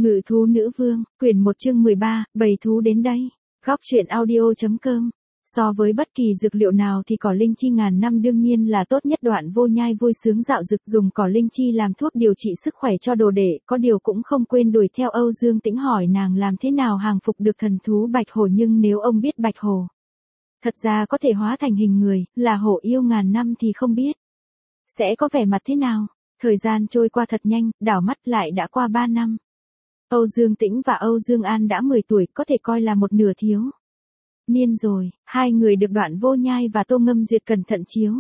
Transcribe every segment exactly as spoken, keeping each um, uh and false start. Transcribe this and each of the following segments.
Ngự thú nữ vương, quyển một chương mười ba, bầy thú đến đây. Góc truyện audio.com. So với bất kỳ dược liệu nào thì cỏ linh chi ngàn năm đương nhiên là tốt nhất. Đoạn Vô Nhai vui sướng dạo dực dùng cỏ linh chi làm thuốc điều trị sức khỏe cho đồ đệ, có điều cũng không quên đuổi theo Âu Dương Tĩnh hỏi nàng làm thế nào hàng phục được thần thú bạch hổ. Nhưng nếu ông biết bạch hổ thật ra có thể hóa thành hình người, là hổ yêu ngàn năm thì không biết sẽ có vẻ mặt thế nào. Thời gian trôi qua thật nhanh, đảo mắt lại đã qua ba năm. Âu Dương Tĩnh và Âu Dương An đã mười tuổi, có thể coi là một nửa thiếu niên rồi. Hai người được Đoạn Vô Nhai và Tô Ngâm Duyệt cẩn thận chiếu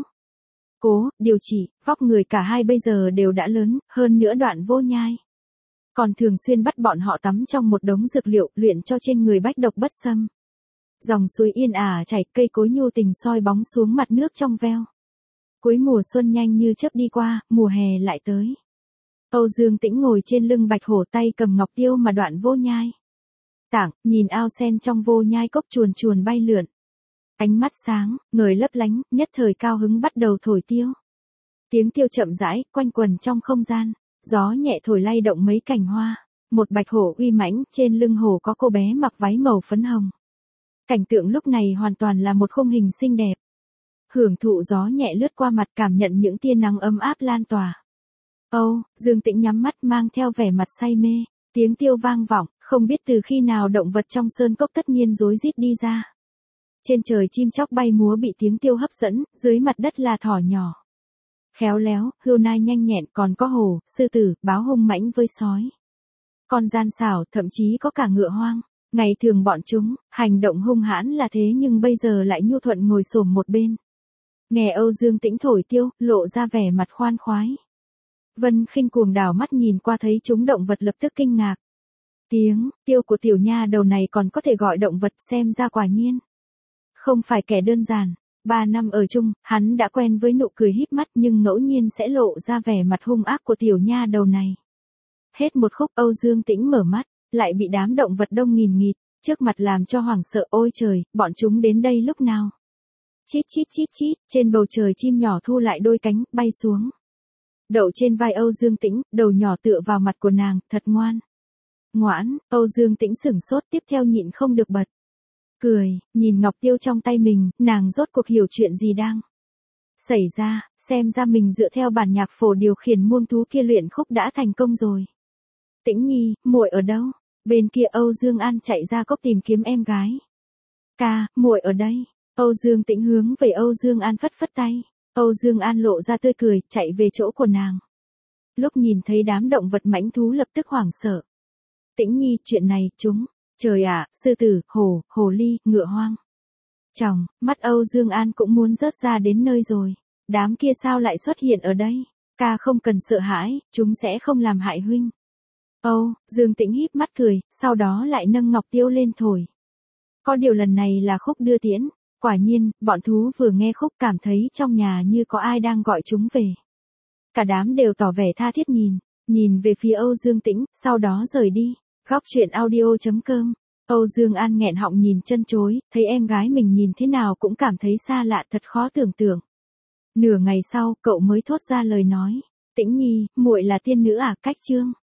cố, điều trị, vóc người cả hai bây giờ đều đã lớn, hơn nữa Đoạn Vô Nhai còn thường xuyên bắt bọn họ tắm trong một đống dược liệu, luyện cho trên người bách độc bất xâm. Dòng suối yên ả chảy, cây cối nhu tình soi bóng xuống mặt nước trong veo. Cuối mùa xuân nhanh như chớp đi qua, mùa hè lại tới. Âu Dương Tĩnh ngồi trên lưng bạch hổ, tay cầm ngọc tiêu mà Đoạn Vô Nhai tặng, nhìn ao sen trong Vô Nhai cốc chuồn chuồn bay lượn. Ánh mắt sáng, ngời lấp lánh, nhất thời cao hứng bắt đầu thổi tiêu. Tiếng tiêu chậm rãi, quanh quần trong không gian, gió nhẹ thổi lay động mấy cành hoa. Một bạch hổ uy mãnh, trên lưng hổ có cô bé mặc váy màu phấn hồng. Cảnh tượng lúc này hoàn toàn là một khung hình xinh đẹp. Hưởng thụ gió nhẹ lướt qua mặt, cảm nhận những tia nắng ấm áp lan tỏa. Âu Dương Tĩnh nhắm mắt mang theo vẻ mặt say mê, tiếng tiêu vang vọng, không biết từ khi nào động vật trong sơn cốc tất nhiên rối rít đi ra. Trên trời chim chóc bay múa bị tiếng tiêu hấp dẫn, dưới mặt đất là thỏ nhỏ khéo léo, hươu nai nhanh nhẹn, còn có hổ, sư tử, báo hung mãnh với sói, con gian xảo, thậm chí có cả ngựa hoang. Ngày thường bọn chúng hành động hung hãn là thế, nhưng bây giờ lại nhu thuận ngồi xổm một bên, nghe Âu Dương Tĩnh thổi tiêu, lộ ra vẻ mặt khoan khoái. Vân Khinh cuồng đảo mắt nhìn qua, thấy chúng động vật lập tức kinh ngạc. Tiếng tiêu của tiểu nha đầu này còn có thể gọi động vật, xem ra quả nhiên không phải kẻ đơn giản. Ba năm ở chung, hắn đã quen với nụ cười híp mắt, nhưng ngẫu nhiên sẽ lộ ra vẻ mặt hung ác của tiểu nha đầu này. Hết một khúc, Âu Dương Tĩnh mở mắt, lại bị đám động vật đông nghìn nghịt trước mặt làm cho hoảng sợ. Ôi trời, bọn chúng đến đây lúc nào? Chít chít chít chít, trên bầu trời chim nhỏ thu lại đôi cánh, bay xuống, đậu trên vai Âu Dương Tĩnh, đầu nhỏ tựa vào mặt của nàng, thật ngoan. Ngoãn, Âu Dương Tĩnh sửng sốt, tiếp theo nhịn không được bật cười, nhìn ngọc tiêu trong tay mình, nàng rốt cuộc hiểu chuyện gì đang xảy ra, xem ra mình dựa theo bản nhạc phổ điều khiển muông thú kia luyện khúc đã thành công rồi. Tĩnh nhi, muội ở đâu? Bên kia Âu Dương An chạy ra cốc tìm kiếm em gái. Ca, muội ở đây. Âu Dương Tĩnh hướng về Âu Dương An phất phất tay. Âu Dương An lộ ra tươi cười, chạy về chỗ của nàng. Lúc nhìn thấy đám động vật mãnh thú lập tức hoảng sợ. Tĩnh nhi, chuyện này, chúng, trời ạ, sư tử, hổ, hồ ly, ngựa hoang. Chồng, mắt Âu Dương An cũng muốn rớt ra đến nơi rồi. Đám kia sao lại xuất hiện ở đây? Ca không cần sợ hãi, chúng sẽ không làm hại huynh. Âu Dương Tĩnh híp mắt cười, sau đó lại nâng ngọc tiêu lên thổi. Có điều lần này là khúc đưa tiễn. Quả nhiên, bọn thú vừa nghe khúc cảm thấy trong nhà như có ai đang gọi chúng về. Cả đám đều tỏ vẻ tha thiết nhìn, nhìn về phía Âu Dương Tĩnh, sau đó rời đi. Góc truyện audio.com. Âu Dương An nghẹn họng nhìn chân chối, thấy em gái mình nhìn thế nào cũng cảm thấy xa lạ, thật khó tưởng tượng. Nửa ngày sau, cậu mới thốt ra lời nói. Tĩnh nhi, muội là tiên nữ à? Cách chương